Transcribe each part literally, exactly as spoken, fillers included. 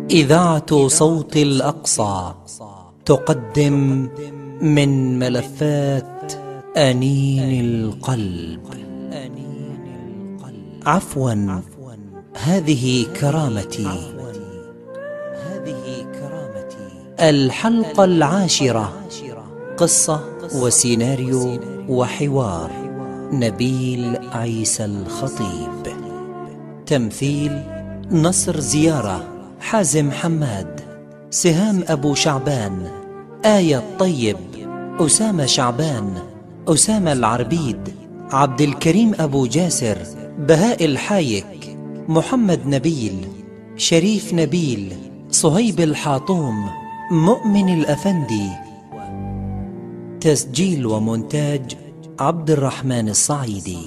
إذاعة صوت الأقصى تقدم من ملفات أنين القلب. عفوا، هذه كرامتي. الحلقة العاشرة، قصة وسيناريو وحوار نبيل عيسى الخطيب. تمثيل: نصر زيارة، حازم حماد، سهام أبو شعبان، آية الطيب، أسامة شعبان، أسامة العربيد، عبد الكريم أبو جاسر، بهاء الحايك، محمد نبيل، شريف نبيل، صهيب الحاطوم، مؤمن الأفندي. تسجيل ومونتاج عبد الرحمن الصعيدي.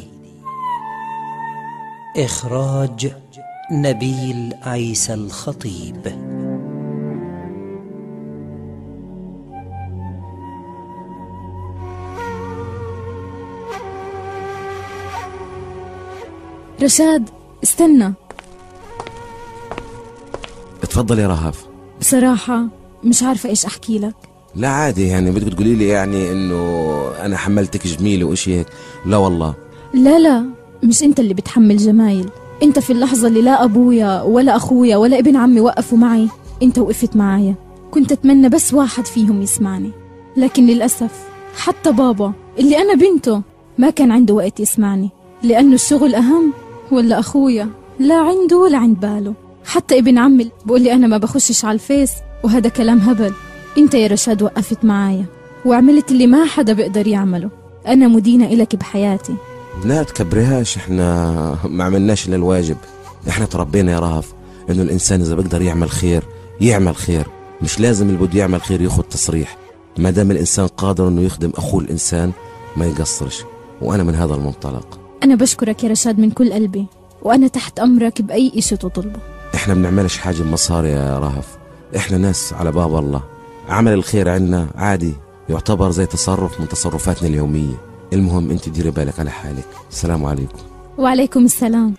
إخراج نبيل عيسى الخطيب. رشاد، استنى. اتفضل يا رهف. بصراحة مش عارفة ايش احكي لك. لا عادي، يعني بدك تقولي لي يعني انه انا حملتك جميل واشي هيك؟ لا والله. لا لا، مش انت اللي بتحمل جمايل. انت في اللحظة اللي لا ابويا ولا اخويا ولا ابن عمي وقفوا معي، انت وقفت معايا. كنت اتمنى بس واحد فيهم يسمعني، لكن للأسف حتى بابا اللي انا بنته ما كان عنده وقت يسمعني، لانه الشغل اهم، ولا اخويا لا عنده ولا عند باله. حتى ابن عمي بقول لي انا ما بخشش على الفيس، وهذا كلام هبل. انت يا رشاد وقفت معايا وعملت اللي ما حدا بيقدر يعمله. انا مدينة إلك بحياتي. لا تكبريهاش، احنا ما عملناش الا الواجب. احنا تربينا يا رهف انه الانسان اذا بيقدر يعمل خير يعمل خير، مش لازم اللي بده يعمل خير ياخذ تصريح. ما دام الانسان قادر انه يخدم اخوه الانسان ما يقصرش، وانا من هذا المنطلق. انا بشكرك يا رشاد من كل قلبي، وانا تحت امرك باي اشي تطلبه. احنا بنعملش حاجة بمصاري يا رهف، احنا ناس على باب الله. عمل الخير عنا عادي، يعتبر زي تصرف من تصرفاتنا اليومية. المهم انت ديري بالك على حالك. السلام عليكم. وعليكم السلام.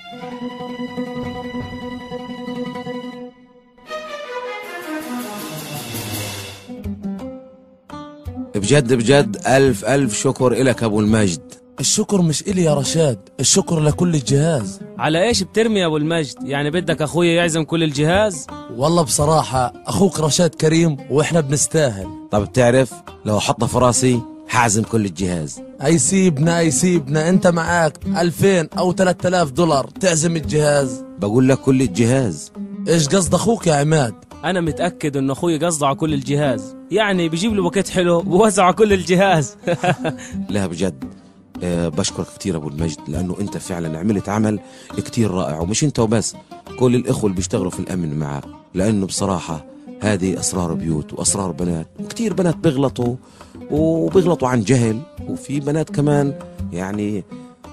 بجد بجد ألف ألف شكر إلك أبو المجد. الشكر مش إلي يا رشاد، الشكر لكل الجهاز. على ايش بترمي يا ابو المجد؟ يعني بدك اخويا يعزم كل الجهاز؟ والله بصراحة اخوك رشاد كريم واحنا بنستاهل. طب بتعرف لو حطها في راسي حازم كل الجهاز. اي سيبنا اي سيبنا، انت معاك ألفين او ثلاثة آلاف دولار تعزم الجهاز. بقول لك كل الجهاز. ايش قصد اخوك يا عماد؟ انا متاكد ان اخويا قصده على كل الجهاز، يعني بيجيب له باكيت حلو بوزعه على كل الجهاز. لا بجد أه بشكرك كتير أبو المجد، لأنه أنت فعلا عملت عمل كتير رائع، ومش أنت وبس، كل الإخوة اللي بيشتغلوا في الأمن معك. لأنه بصراحة هذه أسرار بيوت وأسرار بنات، وكتير بنات بيغلطوا وبيغلطوا عن جهل، وفي بنات كمان يعني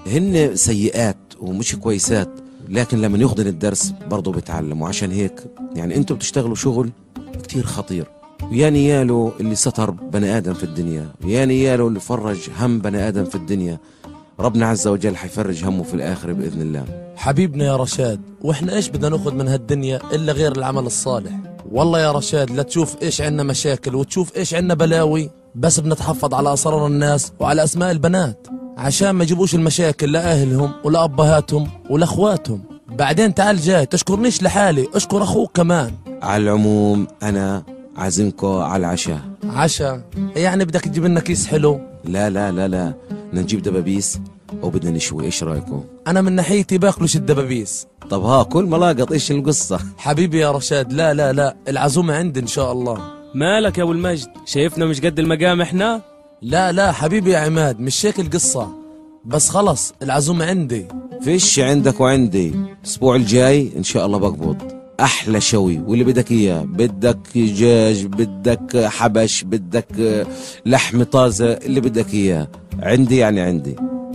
هن سيئات ومش كويسات، لكن لما ياخذن الدرس برضو بيتعلموا. عشان هيك يعني أنتوا بتشتغلوا شغل كتير خطير، ويا نياله اللي ستر بني آدم في الدنيا، ويا نياله اللي فرج هم بني آدم في الدنيا. ربنا عز وجل حيفرج همه في الآخرة بإذن الله. حبيبنا يا رشاد، وإحنا إيش بدنا ناخذ من هالدنيا إلا غير العمل الصالح. والله يا رشاد لا تشوف إيش عنا مشاكل وتشوف إيش عنا بلاوي، بس بنتحفظ على أسرار الناس وعلى أسماء البنات عشان ما يجيبوش المشاكل لأهلهم ولأبهاتهم ولأخواتهم. بعدين تعال جاي تشكرنيش لحالي، اشكر أخوك كمان. على العموم أنا عازمكم على العشاء. عشاء؟ يعني بدك تجيب لنا كيس حلو؟ لا لا لا لا، بدنا نجيب دبابيس وبدنا نشوي. ايش رايكم؟ انا من ناحيتي باكلش الدبابيس. طب ها كل ملاقط ايش القصة؟ حبيبي يا رشاد، لا لا لا، العزومة عندي ان شاء الله. مالك يا ابو المجد؟ شايفنا مش قد المقام احنا؟ لا لا حبيبي يا عماد، مش هيك القصة، بس خلص العزومة عندي. فيش عندك وعندي. الاسبوع الجاي ان شاء الله بقبض احلى شوي، واللي بدك اياه، بدك دجاج، بدك حبش، بدك لحم طازه، اللي بدك اياه عندي، يعني عندي.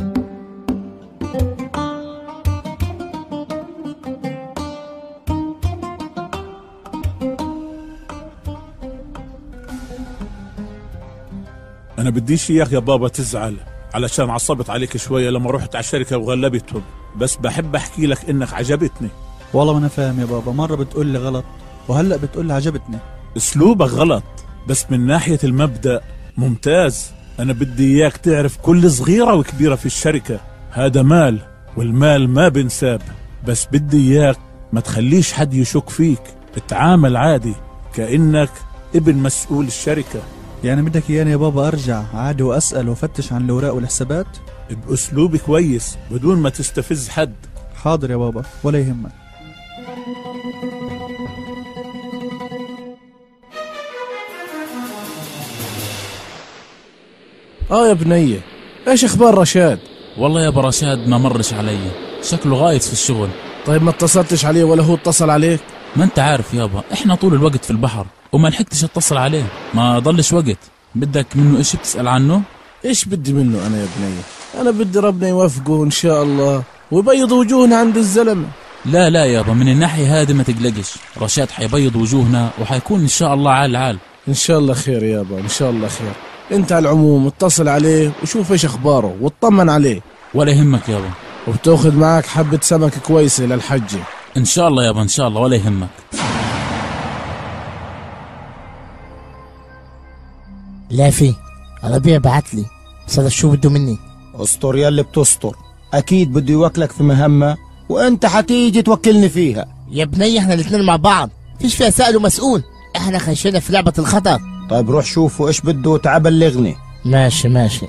انا بديش اياك يا بابا تزعل، علشان عصبت عليك شويه لما رحت على الشركه وغلبتهم، بس بحب احكي لك انك عجبتني. والله ما انا فاهم يا بابا، مره بتقول لي غلط وهلأ بتقول عجبتني. اسلوبك غلط، بس من ناحية المبدأ ممتاز. انا بدي اياك تعرف كل صغيرة وكبيرة في الشركة، هذا مال والمال ما بنساب. بس بدي اياك ما تخليش حد يشك فيك، اتعامل عادي كأنك ابن مسؤول الشركة. يعني بدك اياني يا بابا ارجع عادي واسأل وافتش عن الاوراق والحسابات؟ بأسلوب كويس بدون ما تستفز حد. حاضر يا بابا ولا يهمك. اه يا بنية، ايش اخبار رشاد؟ والله يا ابو رشاد ما مرش علي، شكله غايط في الشغل. طيب ما اتصلتش عليه ولا هو اتصل عليك؟ ما انت عارف يابا احنا طول الوقت في البحر وما لحقتش اتصل عليه، ما ضلش وقت. بدك منه اشي بتسأل عنه؟ ايش بدي منه انا يا بنية؟ انا بدي ربنا يوفقه ان شاء الله ويبيض وجوهنا عند الزلمة. لا لا يابا، من الناحية هذه ما تقلقش، رشاد حيبيض وجوهنا وحيكون ان شاء الله عال عال. ان شاء الله خير يابا، ان شاء الله خير. انت على العموم اتصل عليه وشوف ايش اخباره واطمن عليه. ولا يهمك يابا. وبتاخذ معك حبة سمك كويسة للحجة ان شاء الله يابا، ان شاء الله ولا يهمك. لا في ربيع بعت لي، صار شو بده مني؟ اسطر يلي بتسطر، اكيد بده يوكلك في مهمة وانت حتيجي توكلني فيها. يا بني احنا الاثنين مع بعض، فيش فيها سائل ومسؤول، احنا خشينا في لعبة الخطر. طيب روح شوفوا ايش بده وتعال بلغني. ماشي ماشي.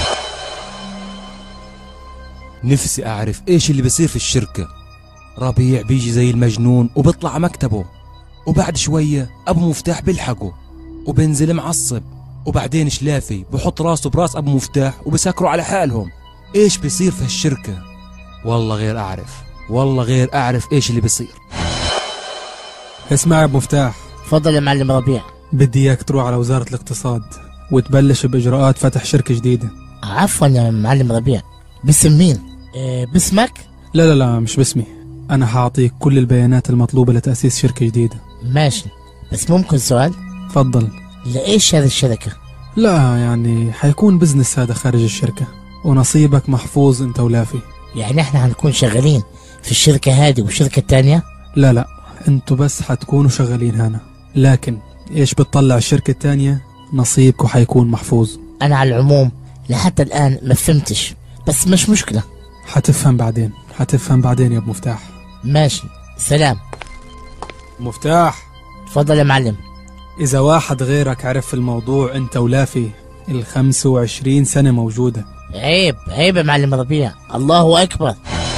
نفسي اعرف ايش اللي بيصير في الشركة. ربيع بيجي زي المجنون وبيطلع مكتبه، وبعد شوية ابو مفتاح بيلحقه وبنزل معصب، وبعدين شلافي بحط راسه براس ابو مفتاح وبسكروا على حالهم. ايش بيصير في الشركة؟ والله غير اعرف، والله غير اعرف ايش اللي بيصير. اسمع يا ابو مفتاح. تفضل يا معلم ربيع. بدي اياك تروح على وزارة الاقتصاد وتبلش باجراءات فتح شركة جديدة. عفوا يا معلم ربيع. باسم مين؟ إيه باسمك؟ لا لا لا مش باسمي، انا هعطيك كل البيانات المطلوبة لتأسيس شركة جديدة. ماشي، بس ممكن سؤال؟ تفضل. لإيش هذه الشركة؟ لا يعني حيكون بزنس هذا خارج الشركة، ونصيبك محفوظ انت ولافي. يعني احنا هنكون شغالين في الشركة هذه والشركة الثانية؟ لا لا، انتوا بس حتكونوا شغالين هنا، لكن ايش بتطلع الشركة الثانية نصيبكوا حيكون محفوظ. انا على العموم لحتى الان ما فهمتش، بس مش مشكلة. حتفهم بعدين، حتفهم بعدين يا ابو مفتاح. ماشي، سلام. مفتاح. تفضل يا معلم. إذا واحد غيرك عرف الموضوع أنت ولافي الخمسة وعشرين سنة موجودة. عيب عيب يا معلم ربيع، الله أكبر.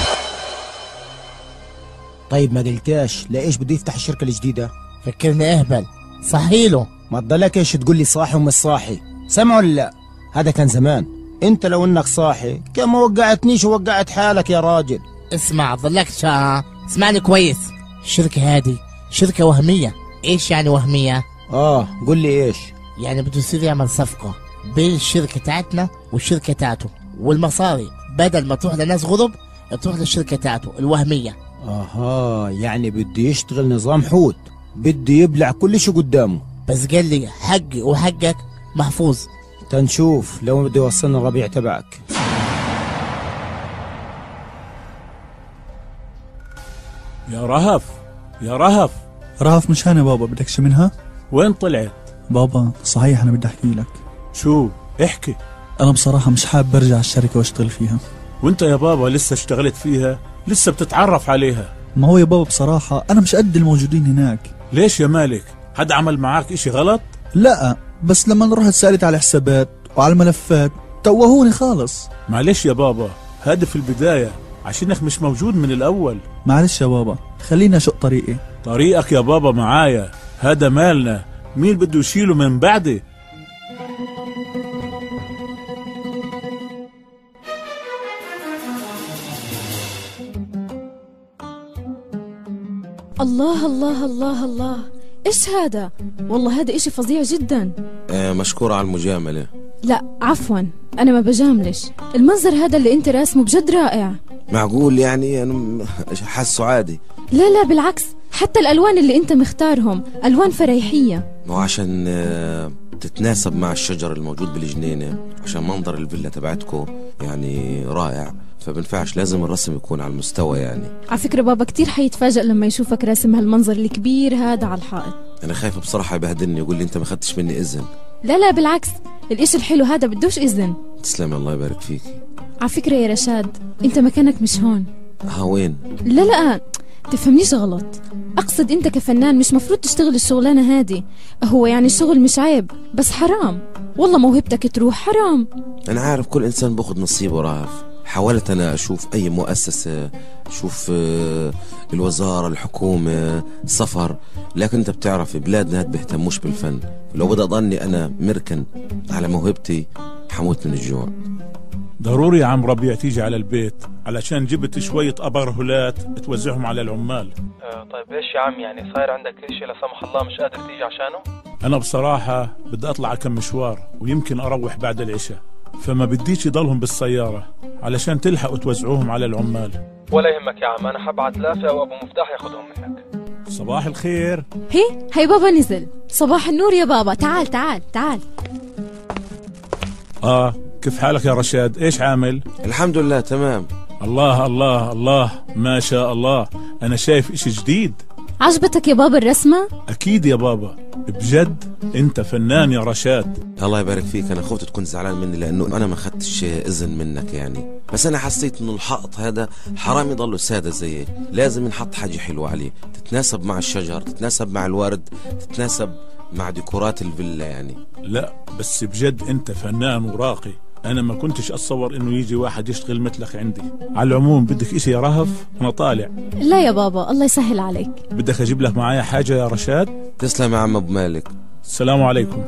طيب ما قلتاش لإيش بده يفتح الشركة الجديدة؟ فكرني أهبل، صحيله. ما تضلك إيش تقول لي صاحي ومش صاحي، سمعوا ولا لا؟ هذا كان زمان، أنت لو إنك صاحي كان ما وقعتنيش ووقعت حالك يا راجل. اسمع ضلك شا اسمعني كويس، الشركة هذه شركة وهمية. إيش يعني وهمية؟ آه قل لي إيش؟ يعني بده يصير يعمل صفقة بين الشركة تاعتنا والشركة تاعته، والمصاري بدل ما تروح لناس غرب تروح للشركة تاعته الوهمية. اها، يعني بده يشتغل نظام حوت، بده يبلع كل شيء قدامه. بس قال لي حقي وحقك محفوظ. تنشوف لو بده يوصلنا الربيع تبعك. يا رهف يا رهف. رهف مش هنا بابا، بدك شي منها؟ وين طلعت؟ بابا صحيح انا بدي احكي لك. شو؟ احكي. انا بصراحة مش حابب ارجع الشركة واشتغل فيها. وانت يا بابا لسه اشتغلت فيها؟ لسه بتتعرف عليها. ما هو يا بابا بصراحة انا مش قد الموجودين هناك. ليش يا مالك؟ حد عمل معاك اشي غلط؟ لا، بس لما رحت سألت على الحسابات وعلى الملفات توهوني خالص. معلش يا بابا، هذا في البداية عشانك مش موجود من الاول. معلش يا بابا، خليني اشق طريقي. طريقك يا بابا معايا، هذا مالنا، مين بده يشيله من بعدي؟ الله الله الله الله، إيش هذا؟ والله هذا إشي فظيع جدا. آه مشكور على المجاملة. لا عفوا، أنا ما بجاملش، المنظر هذا اللي أنت راسمه بجد رائع. معقول يعني أنا حاسه عادي؟ لا لا بالعكس، حتى الألوان اللي أنت مختارهم ألوان فريحية. مو عشان آه تتناسب مع الشجر الموجود بالجنينة، عشان منظر الفيلا تبعتكو يعني رائع، فبنفعش، لازم الرسم يكون على المستوى يعني. على فكرة بابا كتير حيتفاجئ لما يشوفك راسم هالمنظر الكبير هذا على الحائط. انا خايف بصراحة يبهدلني يقول لي انت ما خدتش مني اذن. لا لا بالعكس، الاشي الحلو هذا بدوش اذن. تسلمي الله يبارك فيكي. على فكرة يا رشاد انت مكانك مش هون. ها وين؟ لا لا تفهمنيش غلط، اقصد انت كفنان مش مفروض تشتغل الشغلانة هذه. هو يعني الشغل مش عيب بس حرام، والله موهبتك تروح حرام. انا عارف كل انسان باخد نصيبه راهف. حاولت انا اشوف اي مؤسسة، اشوف الوزارة، الحكومة، سفر، لكن انت بتعرف بلادنا بيهتموش بالفن. لو بدأ ضلني انا مركن على موهبتي حموت من الجوع. ضروري يا عم ربيع تيجي على البيت علشان جبت شوية أبرهلات توزعهم على العمال. آه طيب ايش يا عم، يعني صاير عندك اشي لا سمح الله مش قادر تيجي عشانه؟ أنا بصراحة بدي أطلع كم مشوار ويمكن أروح بعد العشاء، فما بديش يضلهم بالسيارة علشان تلحقوا توزعوهم على العمال. ولا يهمك يا عم، أنا حبعت لافع وأبو مفتاح ياخذهم منك. صباح الخير. هي هي بابا نزل. صباح النور يا بابا، تعال تعال تعال. آه كيف حالك يا رشاد؟ إيش عامل؟ الحمد لله تمام. الله الله الله ما شاء الله، أنا شايف إشي جديد. عجبتك يا بابا الرسمة؟ أكيد يا بابا، بجد أنت فنان يا رشاد. الله يبارك فيك. أنا خفت تكون زعلان مني لأنه أنا ما خدتش إذن منك يعني، بس أنا حسيت إنه الحائط هذا حرام يضله سادة زي، لازم نحط حاجة حلوة عليه تتناسب مع الشجر، تتناسب مع الورد، تتناسب مع ديكورات الفيلا يعني. لا بس بجد أنت فنان وراقي، أنا ما كنتش أتصور إنه يجي واحد يشتغل مثلك عندي. على العموم بدك إشي يا رهف؟ أنا طالع. لا يا بابا الله يسهل عليك. بدك أجيب لك معايا حاجة يا رشاد؟ تسلم يا عم أبو مالك. السلام عليكم.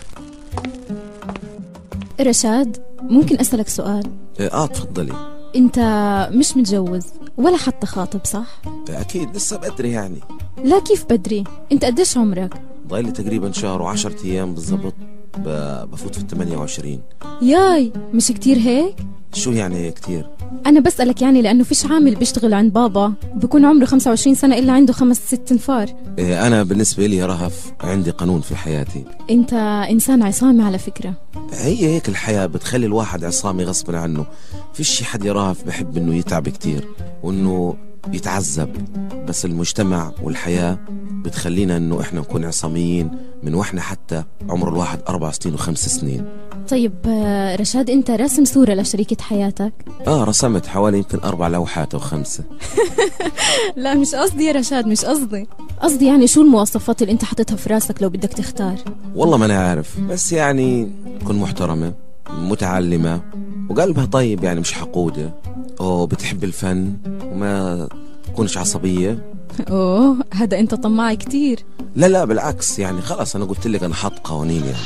رشاد ممكن أسألك سؤال؟ آه تفضلي. أنت مش متجوز ولا حتى خاطب صح؟ أكيد لسه بدري يعني. لا كيف بدري؟ أنت قديش عمرك؟ ضايلي تقريبا شهر وعشرة أيام بالضبط بفوت في الثمانية وعشرين. ياي مش كتير هيك؟ شو يعني كتير؟ أنا بسألك يعني لأنه فيش عامل بيشتغل عند بابا بكون عمره خمسة وعشرين سنة إلا عنده خمس ست انفار. إيه أنا بالنسبة لي يا رهف عندي قانون في حياتي. أنت إنسان عصامي على فكرة. هي هيك الحياة بتخلي الواحد عصامي غصبا عنه. فيش حد يا رهف بحب إنه يتعب كتير وإنه يتعذب، بس المجتمع والحياة بتخلينا إنه إحنا نكون عصاميين من وإحنا حتى عمر الواحد أربع سنين وخمس سنين. طيب رشاد أنت راسم صورة لشريكة حياتك؟ آه رسمت حوالي يمكن أربع لوحات أو خمسة. لا مش قصدي يا رشاد، مش قصدي قصدي يعني شو المواصفات اللي أنت حطيتها في راسك لو بدك تختار؟ والله ما أنا عارف، بس يعني تكون محترمة متعلمة وقلبها طيب يعني مش حقودة، أو بتحب الفن وما تكونش عصبية. أوه هذا أنت طماعي كتير. لا لا بالعكس يعني خلاص أنا قلت لك أنا حاط قوانين يعني.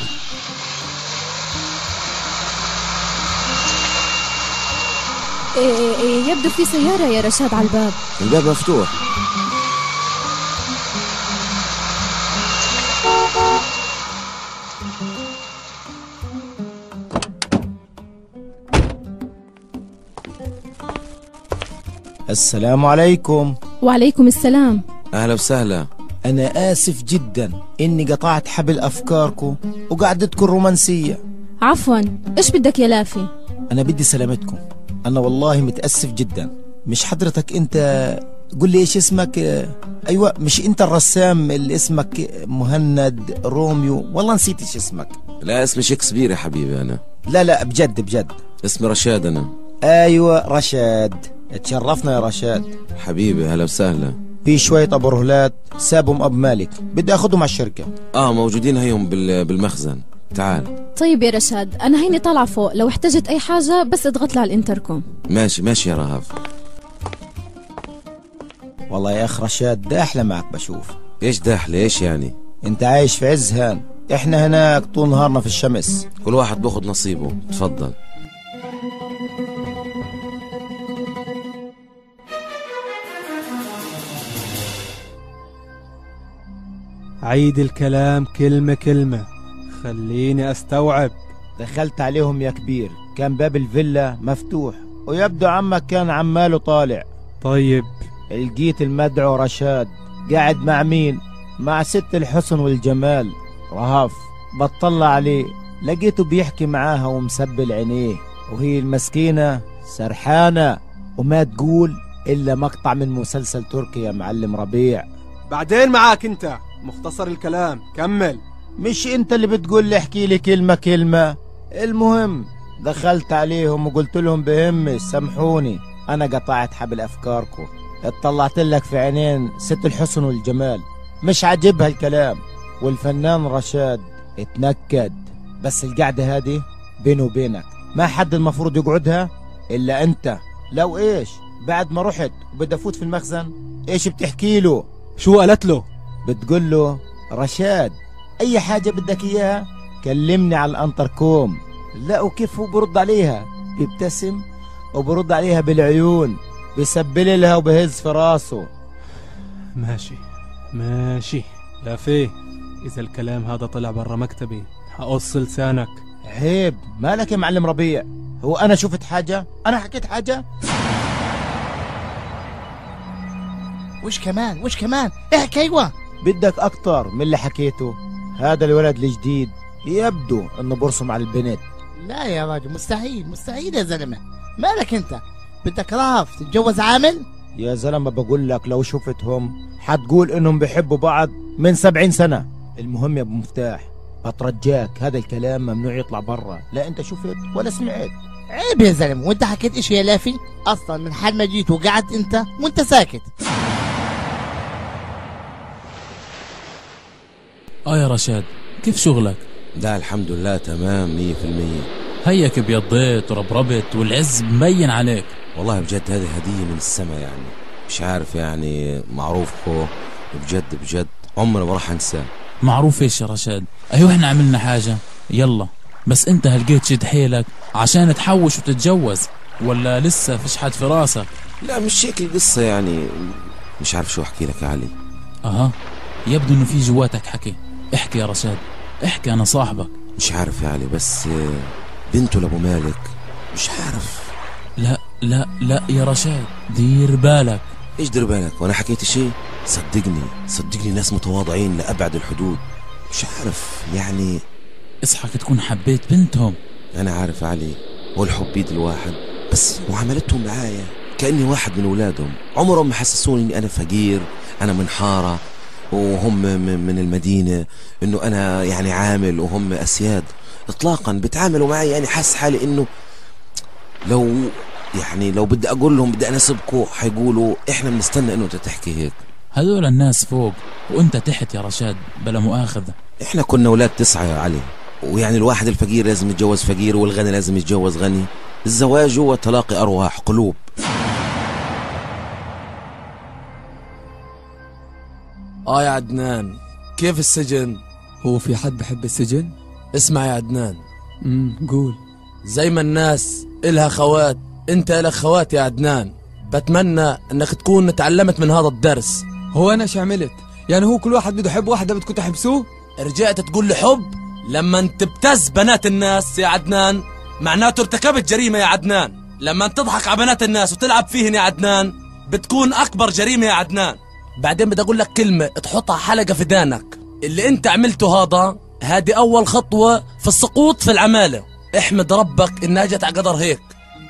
إيه إيه إيه يبدو في سيارة يا رشاد على الباب. الباب مفتوح. السلام عليكم. وعليكم السلام. أهلا وسهلا. أنا آسف جدا إني قطعت حبل أفكاركم وقعدتكم رومانسية. عفوا إيش بدك يا لافي؟ أنا بدي سلامتكم، أنا والله متأسف جدا. مش حضرتك أنت قل لي إيش اسمك؟ أيوة مش أنت الرسام اللي اسمك مهند روميو؟ والله نسيت إيش اسمك. لا اسمي شكسبير يا حبيبي أنا. لا لا بجد بجد اسمي رشاد أنا. أيوة رشاد، تشرفنا يا رشاد. حبيبي هلا وسهلا. في شوية أبرهلات سابهم أب مالك بدي أخذهم على الشركة. آه موجودين هيهم بالمخزن. تعال. طيب يا رشاد أنا هيني طالعة فوق، لو احتجت أي حاجة بس اضغط لي على الانتركوم. ماشي ماشي يا رهف. والله يا أخ رشاد داحلة معك بشوف. إيش داحلة إيش يعني؟ أنت عايش في عز هان، إحنا هناك طول نهارنا في الشمس. كل واحد باخد نصيبه. تفضل. عيد الكلام كلمة كلمة خليني أستوعب. دخلت عليهم يا كبير، كان باب الفيلا مفتوح ويبدو عمك كان عماله طالع. طيب لقيت المدعو رشاد قاعد مع مين؟ مع ست الحسن والجمال رهف. بطلع عليه لقيته بيحكي معاها ومسبل عينيه، وهي المسكينة سرحانة وما تقول إلا مقطع من مسلسل تركي يا معلم ربيع. بعدين معاك انت، مختصر الكلام كمل. مش انت اللي بتقول لي احكي لي كلمة كلمة؟ المهم دخلت عليهم وقلت لهم بهمش سامحوني انا قطعت حبل افكاركم، اطلعت لك في عينين ست الحسن والجمال، مش عاجبها الكلام، والفنان رشاد اتنكد. بس القعدة هذه بيني وبينك ما حد المفروض يقعدها الا انت. لو ايش بعد ما رحت وبدي افوت في المخزن ايش بتحكي له؟ شو قالت له؟ بتقول له رشاد اي حاجة بدك اياها كلمني على الانتركوم. لا وكيف هو برد عليها؟ بيبتسم وبرد عليها بالعيون، بيسبل لها وبهز في راسه. ماشي ماشي لا فيه، اذا الكلام هذا طلع برا مكتبي هقص لسانك. عيب، مالك يا معلم ربيع؟ هو انا شفت حاجة؟ انا حكيت حاجة؟ وش كمان وش كمان احكي. ايوه بدك اكتر من اللي حكيته؟ هذا الولد الجديد يبدو انه برسم على البنت. لا يا راجل مستحيل مستحيل يا زلمه، مالك انت بدك راف تتجوز عامل؟ يا زلمه بقول لك لو شفتهم حتقول انهم بيحبوا بعض من سبعين سنة. المهم يا ابو مفتاح بترجاك هذا الكلام ممنوع يطلع برا، لا انت شفت ولا سمعت. عيب يا زلمه، وانت حكيت اشي يا لافي؟ اصلا من حال ما جيت وقعدت انت وانت ساكت. اه يا رشاد كيف شغلك؟ لا الحمد لله تمام مية في المية. هيك بيضيت وربربت والعز مبين عليك. والله بجد هذه هدية من السماء، يعني مش عارف يعني معروفكو بجد بجد عمري ما راح انساه. معروف ايش يا رشاد؟ ايوه احنا عملنا حاجة يلا، بس انت هلقيت شد حيلك عشان تحوش وتتجوز ولا لسه فيش حد في راسك؟ لا مش هيك القصة، يعني مش عارف شو احكي لك يا علي. اها يبدو انه في جواتك حكي. احكي يا رشاد احكي، انا صاحبك. مش عارف يا علي، بس بنته لابو مالك مش عارف. لا لا لا يا رشاد دير بالك. ايش دير بالك وانا حكيت شيء؟ صدقني صدقني ناس متواضعين لأبعد الحدود. مش عارف يعني اصحك تكون حبيت بنتهم. انا عارف يا علي، والحب بيد الواحد، بس معاملتهم معايا كأني واحد من اولادهم. عمرهم ما حسسوني اني انا فقير، انا من حارة وهم من المدينة، انه انا يعني عامل وهم اسياد. اطلاقا بتعاملوا معي يعني حاسس حالي انه لو يعني لو بدي اقول لهم بدي اناسبكم حيقولوا احنا بنستنى انه انت تحكي هيك. هذول الناس فوق وانت تحت يا رشاد بلا مؤاخذة. احنا كنا اولاد تسعة يا علي، ويعني الواحد الفقير لازم يتجوز فقير والغني لازم يتجوز غني. الزواج هو تلاقي ارواح قلوب. اه يا عدنان كيف السجن؟ هو في حد بحب السجن؟ اسمع يا عدنان، امم قول. زي ما الناس إلها خوات انت إلك خوات يا عدنان. بتمنى انك تكون تعلمت من هذا الدرس. هو انا شو عملت؟ يعني هو كل واحد بده يحب واحدة بدكم تحبسوه؟ رجعت تقول لي حب؟ لما انت بتبتز بنات الناس يا عدنان معناته ارتكبت جريمة يا عدنان. لما انت تضحك على بنات الناس وتلعب فيهن يا عدنان بتكون اكبر جريمة يا عدنان. بعدين بدي اقول لك كلمة تحطها حلقة في دانك. اللي انت عملته هذا هذه اول خطوة في السقوط في العمالة. احمد ربك انها جت على قدر هيك.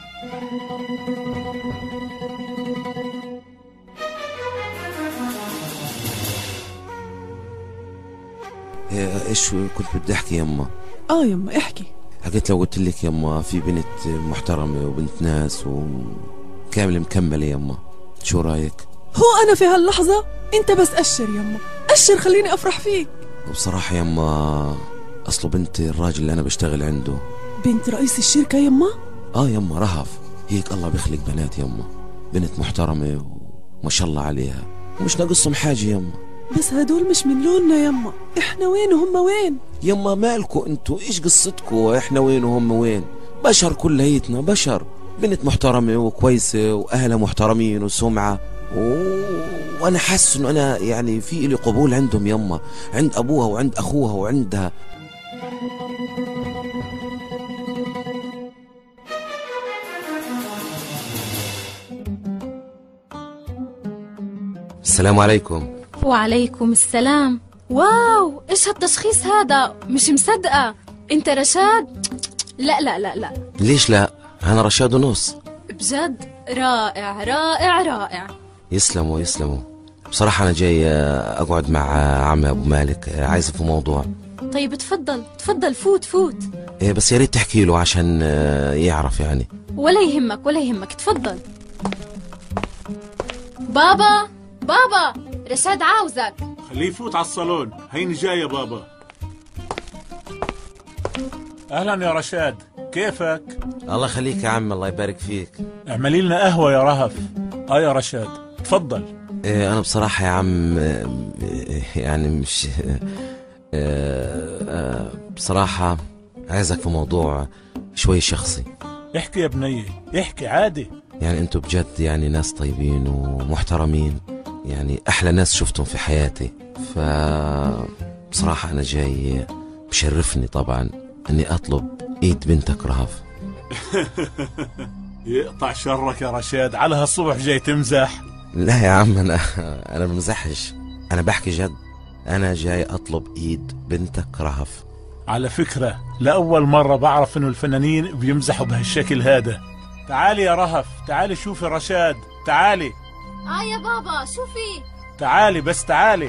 ايش كنت بدي احكي يما؟ اه يما احكي. حكيت لو قلت لك يما في بنت محترمة وبنت ناس وكاملة مكملة يما، شو رايك؟ هو انا في هاللحظة انت بس اشر يما، اشر خليني افرح فيك. وبصراحة يما اصله بنت الراجل اللي انا بشتغل عنده. بنت رئيس الشركة يما؟ اه يما رهف، هيك الله بيخلق بنات يما، بنت محترمة وما شاء الله عليها ومش ناقصهم حاجة يما. بس هدول مش من لوننا يما، احنا وين وهم وين؟ يما مالكو انتو، ايش قصتكو؟ احنا وين وهم وين؟ بشر كليتنا بشر. بنت محترمة وكويسة واهلها محترمين وسمعة و... وانا حاسس انه انا يعني في لي قبول عندهم يما، عند ابوها وعند اخوها وعندها. السلام عليكم. وعليكم السلام. واو ايش هالتشخيص هذا؟ مش مصدقة. انت رشاد؟ لا لا لا لا. ليش لا؟ انا رشاد ونص. بجد رائع رائع رائع. يسلموا يسلموا. بصراحة أنا جاي أقعد مع عم أبو مالك، عايز في موضوع. طيب تفضل تفضل، فوت فوت. إيه بس يا ريت تحكي له عشان يعرف يعني. ولا يهمك ولا يهمك، تفضل. بابا بابا، رشاد عاوزك. خليه يفوت على الصالون، هيني جاي يا بابا. أهلا يا رشاد، كيفك؟ الله يخليك يا عم، الله يبارك فيك. اعملي لنا قهوة يا رهف. آه يا رشاد تفضل. إيه أنا بصراحة يا عم يعني مش إيه بصراحة عايزك في موضوع شوي شخصي. احكي يا بنية، احكي عادي. يعني انتوا بجد يعني ناس طيبين ومحترمين، يعني أحلى ناس شفتهم في حياتي. ف بصراحة أنا جاي بشرفني طبعا أني أطلب إيد بنتك رهف. يقطع شرك يا رشاد، على هالصبح جاي تمزح؟ لا يا عم، أنا أنا بمزحش، أنا بحكي جد. أنا جاي أطلب إيد بنتك رهف. على فكرة لأول مرة بعرف إنه الفنانين بيمزحوا بهالشكل هذا. تعالي يا رهف، تعالي شوفي رشاد، تعالي. آه يا بابا شوفي. تعالي بس تعالي.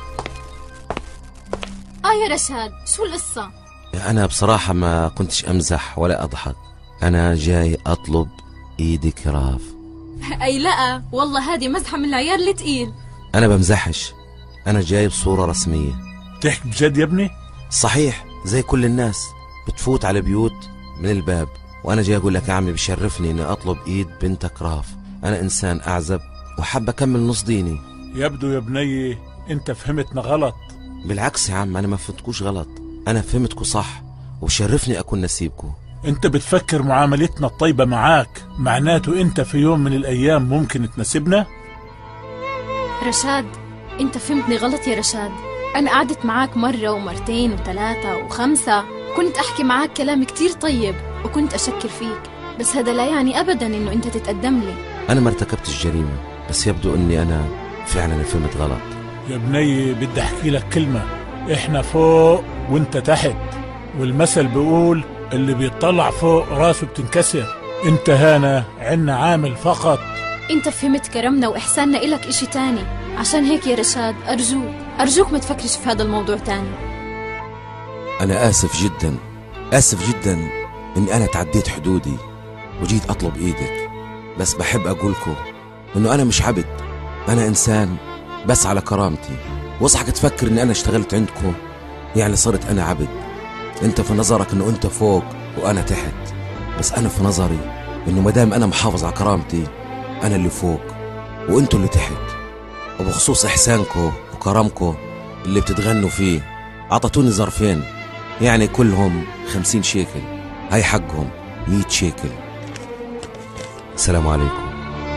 آه يا رشاد، شو القصة؟ أنا بصراحة ما كنتش أمزح ولا أضحك، أنا جاي أطلب إيدك يا رهف. أي لا والله، هذه مزحة من العيار التقيل. أنا بمزحش، أنا جاي بصورة رسمية. تحكي بجد يا ابني؟ صحيح، زي كل الناس بتفوت على بيوت من الباب، وأنا جاي أقول لك يا عمي بشرفني إني أطلب إيد بنتك رهف. أنا إنسان أعزب وحاب أكمل نص ديني. يبدو يا بني أنت فهمتنا غلط. بالعكس يا عم، أنا ما فهمتكوش غلط، أنا فهمتكو صح، وبشرفني أكون نسيبكو. أنت بتفكر معاملتنا الطيبة معاك معناته أنت في يوم من الأيام ممكن تناسبنا؟ رشاد، أنت فهمتني غلط يا رشاد. أنا قعدت معاك مرة ومرتين وثلاثة وخمسة، كنت أحكي معاك كلام كتير طيب وكنت أشكر فيك، بس هذا لا يعني أبدا إنه أنت تتقدم لي. أنا ما ارتكبتش جريمة، بس يبدو إني أنا فعلا فهمت غلط. يا بني بدي أحكي لك كلمة، إحنا فوق وأنت تحت، والمثل بيقول اللي بيطلع فوق راسه بتنكسر. أنت هنا عنا عامل فقط. أنت فهمت كرمنا وإحساننا إلك إشي تاني، عشان هيك يا رشاد أرجوك أرجوك ما تفكرش في هذا الموضوع تاني. أنا آسف جدا، آسف جدا إني أنا تعديت حدودي وجيت أطلب إيدك، بس بحب أقولكم إنه أنا مش عبد، أنا إنسان بس على كرامتي. وصحك تفكر إني أنا اشتغلت عندكم يعني صرت أنا عبد. أنت في نظرك إنه أنت فوق وأنا تحت، بس أنا في نظري إنه مدام أنا محافظ على كرامتي أنا اللي فوق وأنتوا اللي تحت. وبخصوص إحسانكم وكرمكم اللي بتتغنوا فيه، عطتوني ظرفين يعني كلهم خمسين شيكل، هاي حقهم مية شيكل. السلام عليكم.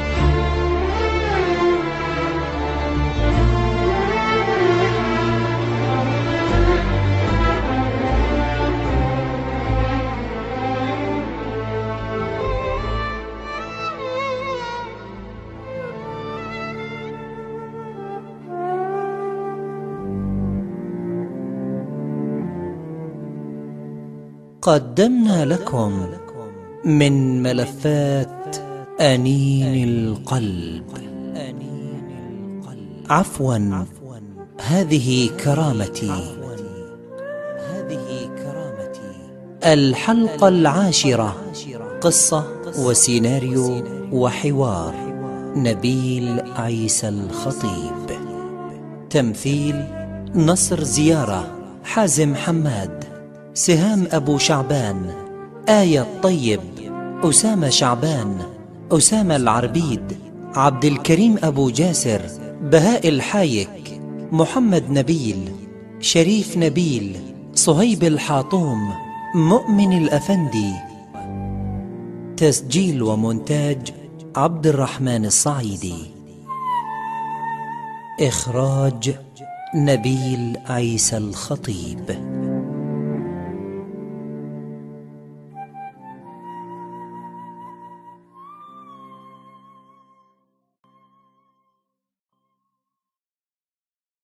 قدمنا لكم من ملفات أنين القلب. عفوا، هذه كرامتي. الحلقة العاشرة، قصة وسيناريو وحوار نبيل عيسى الخطيب. تمثيل نصر زيارة، حازم حماد، سهام أبو شعبان، آية الطيب، أسامة شعبان، أسامة العربيد، عبد الكريم أبو جاسر، بهاء الحايك، محمد نبيل، شريف نبيل، صهيب الحاطوم، مؤمن الأفندي. تسجيل ومونتاج عبد الرحمن الصعيدي. إخراج نبيل عيسى الخطيب.